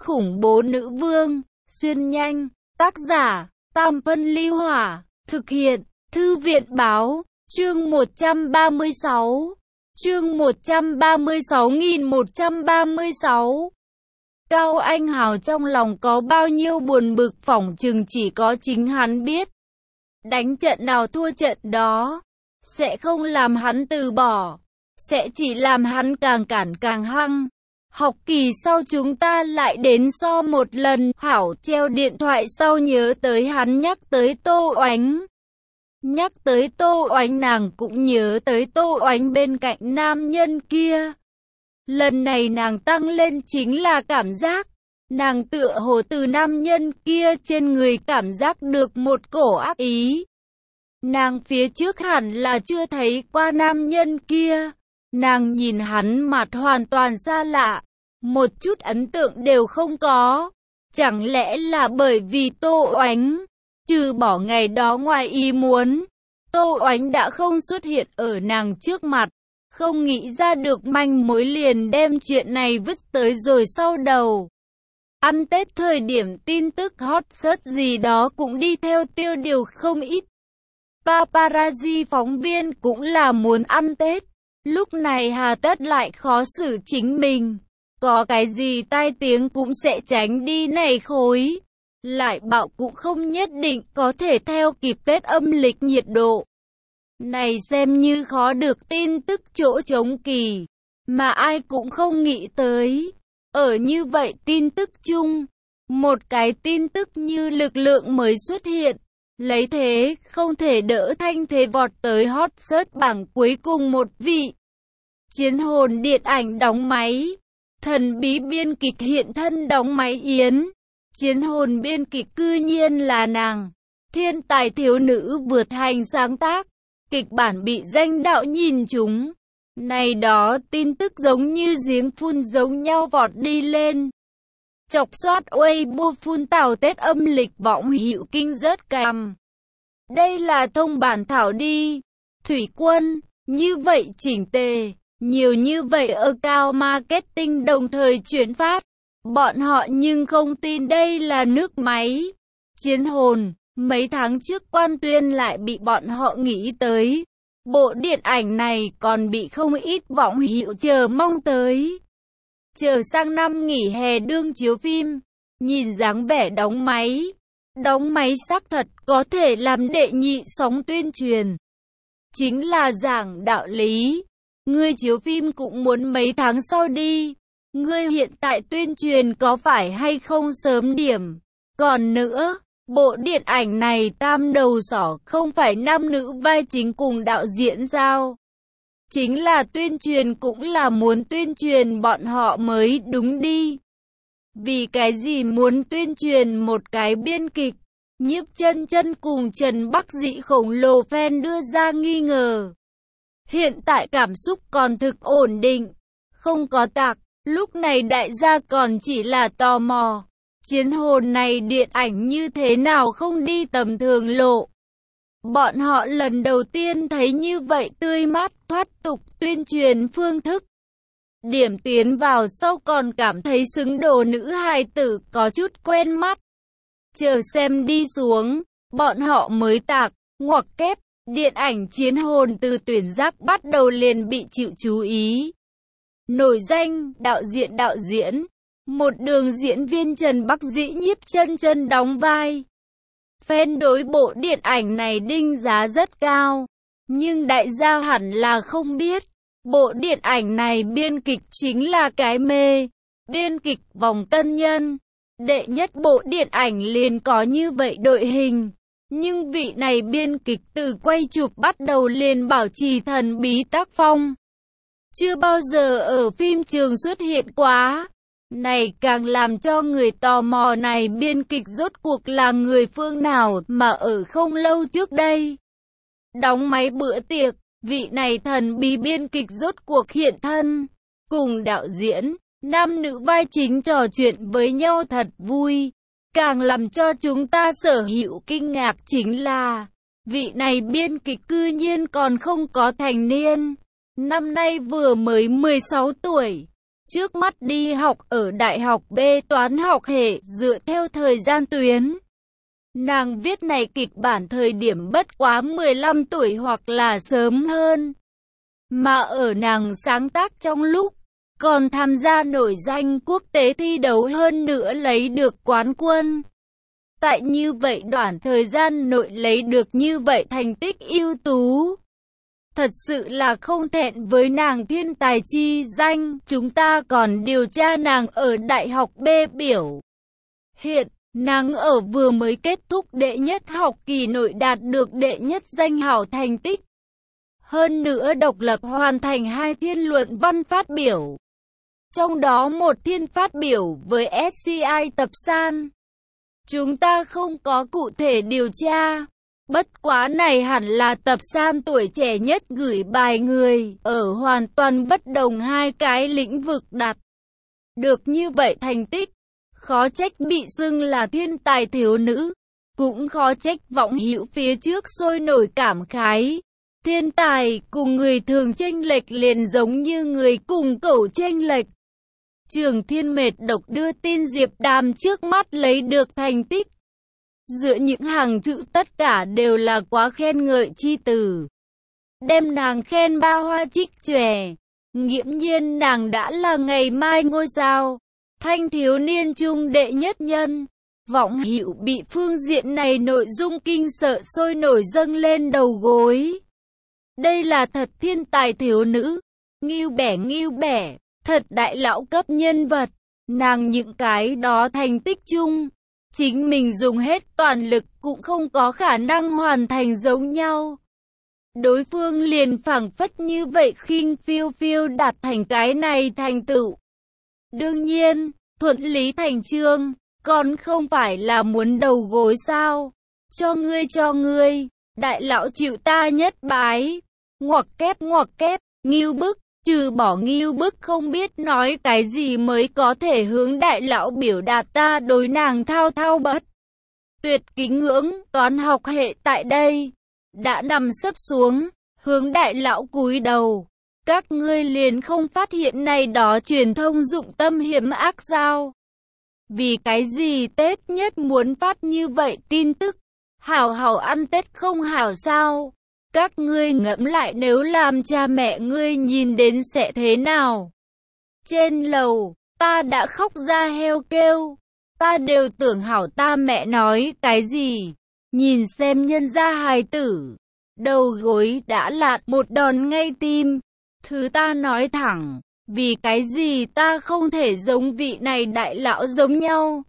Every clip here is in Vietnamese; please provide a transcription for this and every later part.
khủng bố nữ vương, xuyên nhanh, tác giả, Tam Phân Ly Hỏa, thực hiện, Thư viện Báo, chương 136, chương 136.136. Cao Anh Hào trong lòng có bao nhiêu buồn bực phỏng chừng chỉ có chính hắn biết. Đánh trận nào thua trận đó, sẽ không làm hắn từ bỏ, sẽ chỉ làm hắn càng cản càng hăng. Học kỳ sau chúng ta lại đến so một lần. Hảo treo điện thoại sau nhớ tới hắn nhắc tới Tô Oánh. Nhắc tới Tô Oánh nàng cũng nhớ tới Tô Oánh bên cạnh nam nhân kia. Lần này nàng tăng lên chính là cảm giác. Nàng tựa hồ từ nam nhân kia trên người cảm giác được một cổ ác ý. Nàng phía trước hẳn là chưa thấy qua nam nhân kia. Nàng nhìn hắn mặt hoàn toàn xa lạ, một chút ấn tượng đều không có. Chẳng lẽ là bởi vì Tô Oánh, trừ bỏ ngày đó ngoài ý muốn, Tô Oánh đã không xuất hiện ở nàng trước mặt, không nghĩ ra được manh mối liền đem chuyện này vứt tới rồi sau đầu. Ăn Tết thời điểm tin tức hot search gì đó cũng đi theo tiêu điều không ít. Paparazzi phóng viên cũng là muốn ăn Tết, lúc này hà tất lại khó xử chính mình. Có cái gì tai tiếng cũng sẽ tránh đi này khối. Lại bạo cũng không nhất định có thể theo kịp Tết âm lịch nhiệt độ. Này xem như khó được tin tức chỗ trống kỳ, mà ai cũng không nghĩ tới. Ở như vậy tin tức chung, một cái tin tức như lực lượng mới xuất hiện. Lấy thế không thể đỡ thanh thế vọt tới hot search bảng cuối cùng một vị. Chiến hồn điện ảnh đóng máy. Thần bí biên kịch hiện thân đóng máy yến. Chiến hồn biên kịch cư nhiên là nàng. Thiên tài thiếu nữ vượt hành sáng tác. Kịch bản bị danh đạo nhìn chúng. Này đó tin tức giống như giếng phun giống nhau vọt đi lên. Chọc xoát Weibo phun tảo Tết âm lịch võng hữu kinh rớt cằm. Đây là thông bản thảo đi. Thủy Quân, như vậy chỉnh tề. Nhiều như vậy ở cao marketing đồng thời chuyển phát. Bọn họ nhưng không tin đây là nước máy. Chiến hồn, mấy tháng trước Quan Tuyên lại bị bọn họ nghĩ tới. Bộ điện ảnh này còn bị không ít võng hữu chờ mong tới. Chờ sang năm nghỉ hè đương chiếu phim. Nhìn dáng vẻ đóng máy. Đóng máy xác thật có thể làm đệ nhị sóng tuyên truyền. Chính là giảng đạo lý. Ngươi chiếu phim cũng muốn mấy tháng sau đi. Ngươi hiện tại tuyên truyền có phải hay không sớm điểm. Còn nữa, bộ điện ảnh này tam đầu sỏ không phải nam nữ vai chính cùng đạo diễn sao? Chính là tuyên truyền cũng là muốn tuyên truyền bọn họ mới đúng đi. Vì cái gì muốn tuyên truyền một cái biên kịch? Nhiếp Chân Chân cùng Trần Bắc Dị khổng lồ fan đưa ra nghi ngờ. Hiện tại cảm xúc còn thực ổn định, không có tạc, lúc này đại gia còn chỉ là tò mò. Chiến hồn này điện ảnh như thế nào không đi tầm thường lộ. Bọn họ lần đầu tiên thấy như vậy tươi mát, thoát tục tuyên truyền phương thức. Điểm tiến vào sau còn cảm thấy xứng đồ nữ hài tử có chút quen mắt. Chờ xem đi xuống, bọn họ mới tạc, ngoặc kép. Điện ảnh Chiến hồn từ tuyển giác bắt đầu liền bị chịu chú ý. Nổi danh, đạo diễn, một đường diễn viên Trần Bắc Dĩ Nhiếp Chân Chân đóng vai. Fan đối bộ điện ảnh này đinh giá rất cao, nhưng đại gia hẳn là không biết, bộ điện ảnh này biên kịch chính là cái mê, biên kịch Vòng Tân Nhân. Đệ nhất bộ điện ảnh liền có như vậy đội hình. Nhưng vị này biên kịch từ quay chụp bắt đầu liền bảo trì thần bí tác phong. Chưa bao giờ ở phim trường xuất hiện quá. Này càng làm cho người tò mò này biên kịch rốt cuộc là người phương nào mà ở không lâu trước đây. Đóng máy bữa tiệc, vị này thần bí biên kịch rốt cuộc hiện thân. Cùng đạo diễn, nam nữ vai chính trò chuyện với nhau thật vui. Càng làm cho chúng ta sở hữu kinh ngạc chính là, vị này biên kịch cư nhiên còn không có thành niên. Năm nay vừa mới 16 tuổi. Trước mắt đi học ở Đại học B toán học hệ dựa theo thời gian tuyến. Nàng viết này kịch bản thời điểm bất quá 15 tuổi hoặc là sớm hơn. Mà ở nàng sáng tác trong lúc còn tham gia nổi danh quốc tế thi đấu hơn nữa lấy được quán quân. Tại như vậy đoạn thời gian nội lấy được như vậy thành tích ưu tú. Thật sự là không thẹn với nàng thiên tài chi danh. Chúng ta còn điều tra nàng ở Đại học B biểu. Hiện, nàng ở vừa mới kết thúc đệ nhất học kỳ nội đạt được đệ nhất danh hảo thành tích. Hơn nữa độc lập hoàn thành 2 thiên luận văn phát biểu. Trong đó một thiên phát biểu với SCI tập san. Chúng ta không có cụ thể điều tra. Bất quá này hẳn là tập san tuổi trẻ nhất gửi bài người ở hoàn toàn bất đồng 2 cái lĩnh vực đạt. Được như vậy thành tích, khó trách bị xưng là thiên tài thiếu nữ. Cũng khó trách vọng hữu phía trước sôi nổi cảm khái. Thiên tài cùng người thường chênh lệch liền giống như người cùng cẩu chênh lệch. Trường Thiên Mệt Độc đưa tin Diệp Đàm trước mắt lấy được thành tích. Giữa những hàng chữ tất cả đều là quá khen ngợi chi từ. Đem nàng khen ba hoa trích chòe. Nghiễm nhiên nàng đã là ngày mai ngôi sao. Thanh thiếu niên trung đệ nhất nhân. Vọng hữu bị phương diện này nội dung kinh sợ sôi nổi dâng lên đầu gối. Đây là thật thiên tài thiếu nữ. Nghiêu bẻ. Thật đại lão cấp nhân vật. Nàng những cái đó thành tích chung. Chính mình dùng hết toàn lực cũng không có khả năng hoàn thành giống nhau. Đối phương liền phảng phất như vậy khinh phiêu phiêu đạt thành cái này thành tựu. Đương nhiên, thuận lý thành chương, còn không phải là muốn đầu gối sao. Cho ngươi, đại lão chịu ta nhất bái. Ngoặc kép, Ngưu Bức. Trừ bỏ Ngưu Bức không biết nói cái gì mới có thể hướng đại lão biểu đạt ta đối nàng thao bất tuyệt kính ngưỡng. Toán học hệ tại đây đã nằm sấp xuống, hướng đại lão cúi đầu. Các ngươi liền không phát hiện này đó truyền thông dụng tâm hiểm ác sao? Vì cái gì Tết nhất muốn phát như vậy tin tức? Hảo ăn Tết không hảo sao? Các ngươi ngẫm lại nếu làm cha mẹ ngươi nhìn đến sẽ thế nào? Trên lầu, ta đã khóc ra heo kêu. Ta đều tưởng hảo ta mẹ nói cái gì. Nhìn xem nhân gia hài tử. Đầu gối đã lạt một đòn ngay tim. Thứ ta nói thẳng. Vì cái gì ta không thể giống vị này đại lão giống nhau?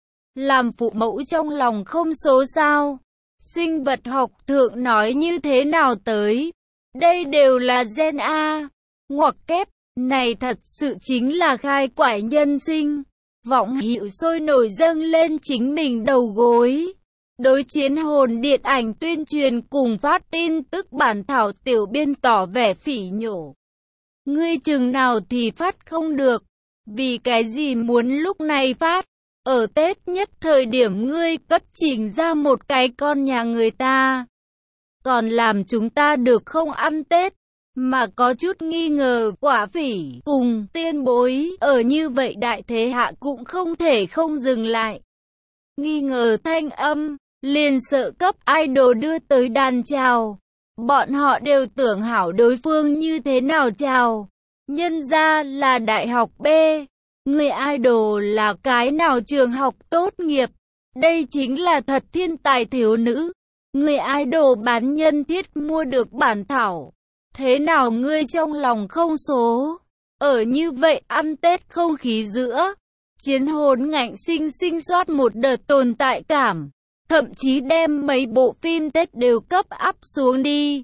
Làm phụ mẫu trong lòng không số sao? Sinh vật học thượng nói như thế nào tới? Đây đều là gen A. Ngoặc kép, này thật sự chính là khai quải nhân sinh. Vọng hữu sôi nổi dâng lên chính mình đầu gối. Đối chiến hồn điện ảnh tuyên truyền cùng phát tin tức bản thảo tiểu biên tỏ vẻ phỉ nhổ. Ngươi chừng nào thì phát không được. Vì cái gì muốn lúc này phát? Ở Tết nhất thời điểm ngươi cất chỉnh ra một cái con nhà người ta. Còn làm chúng ta được không ăn Tết. Mà có chút nghi ngờ quả phỉ cùng tiên bối ở như vậy đại thế hạ cũng không thể không dừng lại. Nghi ngờ thanh âm, liền sợ cấp idol đưa tới đàn chào. Bọn họ đều tưởng hảo đối phương như thế nào chào. Nhân ra là đại học B. Người idol là cái nào trường học tốt nghiệp. Đây chính là thật thiên tài thiếu nữ. Người idol bán nhân thiết mua được bản thảo. Thế nào ngươi trong lòng không số? Ở như vậy ăn Tết không khí giữa. Chiến hồn ngạnh sinh soát một đợt tồn tại cảm. Thậm chí đem mấy bộ phim Tết đều cấp áp xuống đi.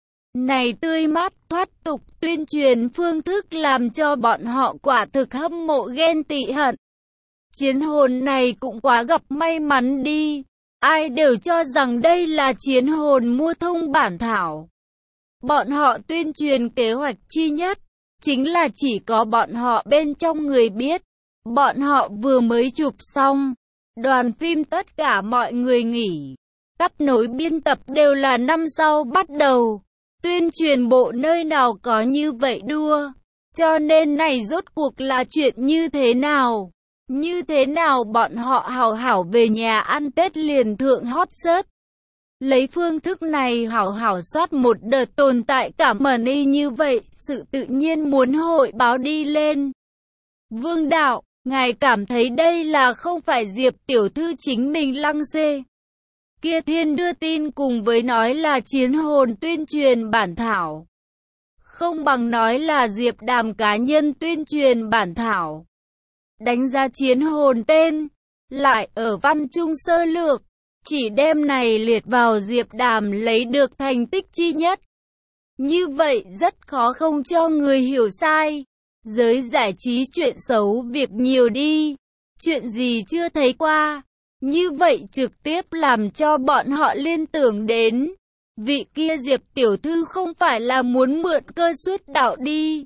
Này tươi mát thoát tục tuyên truyền phương thức làm cho bọn họ quả thực hâm mộ ghen tị hận. Chiến hồn này cũng quá gặp may mắn đi. Ai đều cho rằng đây là chiến hồn mua thông bản thảo. Bọn họ tuyên truyền kế hoạch chi nhất, chính là chỉ có bọn họ bên trong người biết. Bọn họ vừa mới chụp xong, đoàn phim tất cả mọi người nghỉ. Cấp nối biên tập đều là năm sau bắt đầu. Tuyên truyền bộ nơi nào có như vậy đua. Cho nên này rốt cuộc là chuyện như thế nào? Như thế nào bọn họ hảo hảo về nhà ăn Tết liền thượng hot search. Lấy phương thức này hảo hảo soát một đợt tồn tại cảm ơn y như vậy, sự tự nhiên muốn hội báo đi lên. Vương đạo, ngài cảm thấy đây là không phải Diệp tiểu thư chính mình lăng xê. Kia thiên đưa tin cùng với nói là chiến hồn tuyên truyền bản thảo. Không bằng nói là Diệp Đàm cá nhân tuyên truyền bản thảo. Đánh ra chiến hồn tên, lại ở văn trung sơ lược, chỉ đem này liệt vào Diệp Đàm lấy được thành tích chi nhất. Như vậy rất khó không cho người hiểu sai. Giới giải trí chuyện xấu việc nhiều đi, chuyện gì chưa thấy qua. Như vậy trực tiếp làm cho bọn họ liên tưởng đến. Vị kia Diệp tiểu thư không phải là muốn mượn cơ xuất đạo đi.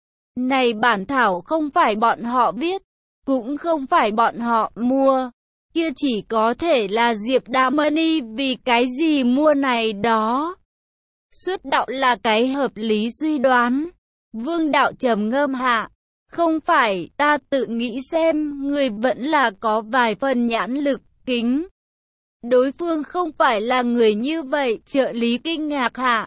Này bản thảo không phải bọn họ viết, cũng không phải bọn họ mua. Kia chỉ có thể là Diệp Đàm Money vì cái gì mua này đó. Xuất đạo là cái hợp lý suy đoán. Vương đạo trầm ngâm hạ. Không phải, ta tự nghĩ xem, người vẫn là có vài phần nhãn lực, kính. Đối phương không phải là người như vậy, trợ lý kinh ngạc hạ.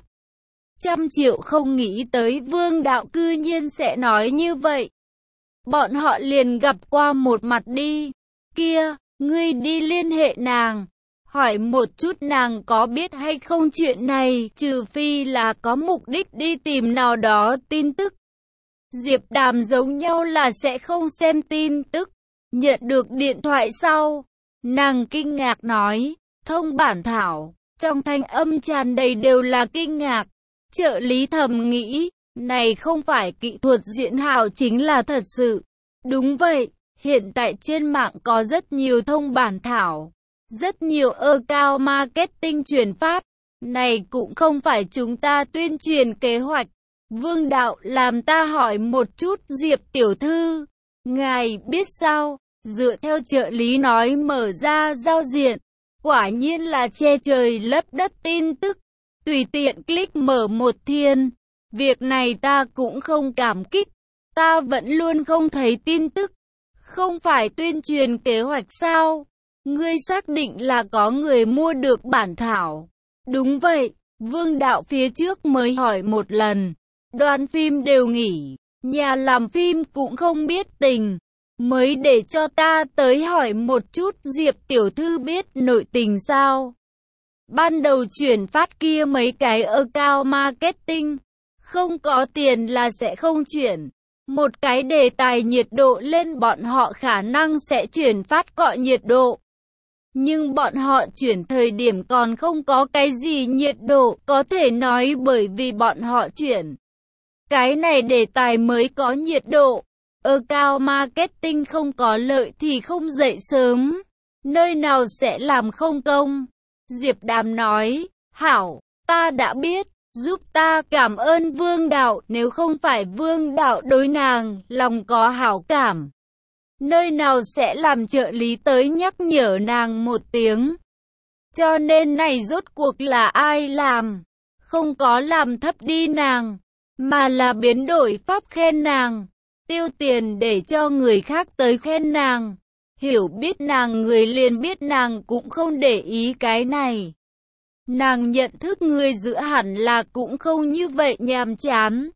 100 triệu không nghĩ tới Vương đạo cư nhiên sẽ nói như vậy. Bọn họ liền gặp qua một mặt đi. Kia, ngươi đi liên hệ nàng. Hỏi một chút nàng có biết hay không chuyện này, trừ phi là có mục đích đi tìm nào đó tin tức. Diệp Đàm giống nhau là sẽ không xem tin tức. Nhận được điện thoại sau, nàng kinh ngạc nói, thông bản thảo, trong thanh âm tràn đầy đều là kinh ngạc. Trợ lý thầm nghĩ, này không phải kỹ thuật diễn hào chính là thật sự. Đúng vậy, hiện tại trên mạng có rất nhiều thông bản thảo, rất nhiều cao marketing truyền phát. Này cũng không phải chúng ta tuyên truyền kế hoạch. Vương đạo làm ta hỏi một chút Diệp tiểu thư. Ngài biết sao, dựa theo trợ lý nói mở ra giao diện. Quả nhiên là che trời lấp đất tin tức. Tùy tiện click mở một thiên. Việc này ta cũng không cảm kích. Ta vẫn luôn không thấy tin tức. Không phải tuyên truyền kế hoạch sao? Ngươi xác định là có người mua được bản thảo. Đúng vậy, Vương đạo phía trước mới hỏi một lần. Đoàn phim đều nghỉ, nhà làm phim cũng không biết tình. Mới để cho ta tới hỏi một chút Diệp tiểu thư biết nội tình sao? Ban đầu chuyển phát kia mấy cái cao marketing, không có tiền là sẽ không chuyển. Một cái đề tài nhiệt độ lên bọn họ khả năng sẽ chuyển phát cọ nhiệt độ. Nhưng bọn họ chuyển thời điểm còn không có cái gì nhiệt độ, có thể nói bởi vì bọn họ chuyển. Cái này đề tài mới có nhiệt độ. Cao marketing không có lợi thì không dậy sớm. Nơi nào sẽ làm không công? Diệp Đàm nói, hảo, ta đã biết, giúp ta cảm ơn Vương đạo, nếu không phải Vương đạo đối nàng, lòng có hảo cảm. Nơi nào sẽ làm trợ lý tới nhắc nhở nàng một tiếng. Cho nên này rốt cuộc là ai làm? Không có làm thấp đi nàng, mà là biến đổi pháp khen nàng. Tiêu tiền để cho người khác tới khen nàng. Hiểu biết nàng người liền biết nàng cũng không để ý cái này. Nàng nhận thức người giữa hẳn là cũng không như vậy nhàm chán.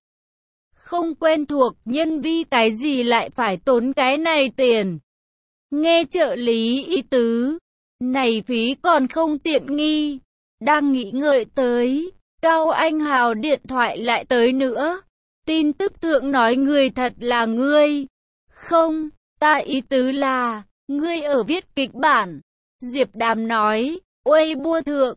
Không quen thuộc nhân vi cái gì lại phải tốn cái này tiền. Nghe trợ lý ý tứ, này phí còn không tiện nghi. Đang nghĩ ngợi tới, Cao Anh Hào điện thoại lại tới nữa. Tin tức thượng nói người thật là ngươi. Không, ta ý tứ là, ngươi ở viết kịch bản. Diệp Đàm nói, Weibo thượng,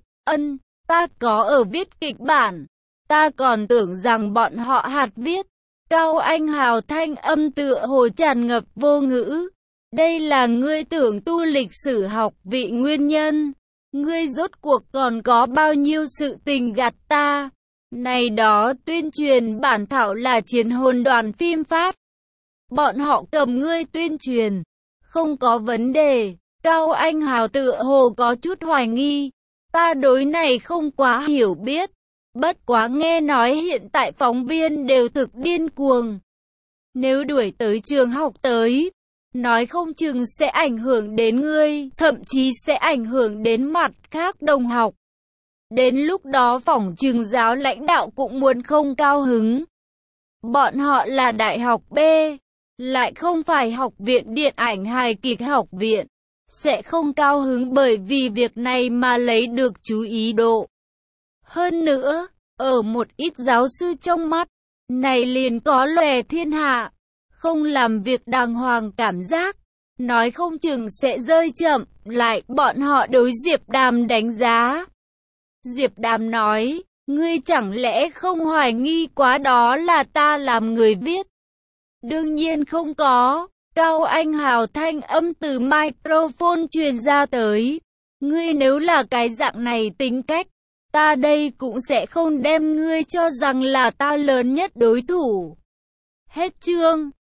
ta có ở viết kịch bản. Ta còn tưởng rằng bọn họ hạt viết. Cao Anh Hào thanh âm tựa hồ tràn ngập vô ngữ. Đây là ngươi tưởng tu lịch sử học vị nguyên nhân. Ngươi rốt cuộc còn có bao nhiêu sự tình gạt ta. Này đó tuyên truyền bản thảo là chiến hồn đoàn phim phát. Bọn họ cầm ngươi tuyên truyền. Không có vấn đề. Cao Anh Hào tựa hồ có chút hoài nghi. Ta đối này không quá hiểu biết. Bất quá nghe nói hiện tại phóng viên đều thực điên cuồng. Nếu đuổi tới trường học tới, nói không chừng sẽ ảnh hưởng đến ngươi, thậm chí sẽ ảnh hưởng đến mặt khác đồng học. Đến lúc đó phỏng chừng giáo lãnh đạo cũng muốn không cao hứng. Bọn họ là đại học B, lại không phải học viện điện ảnh hài kịch học viện, sẽ không cao hứng bởi vì việc này mà lấy được chú ý độ. Hơn nữa, ở một ít giáo sư trong mắt, này liền có lòe thiên hạ, không làm việc đàng hoàng cảm giác, nói không chừng sẽ rơi chậm, lại bọn họ đối Diệp Đàm đánh giá. Diệp Đàm nói, ngươi chẳng lẽ không hoài nghi quá đó là ta làm người viết? Đương nhiên không có. Cao Anh Hào thanh âm từ microphone truyền ra tới. Ngươi nếu là cái dạng này tính cách, ta đây cũng sẽ không đem ngươi cho rằng là ta lớn nhất đối thủ. Hết chương.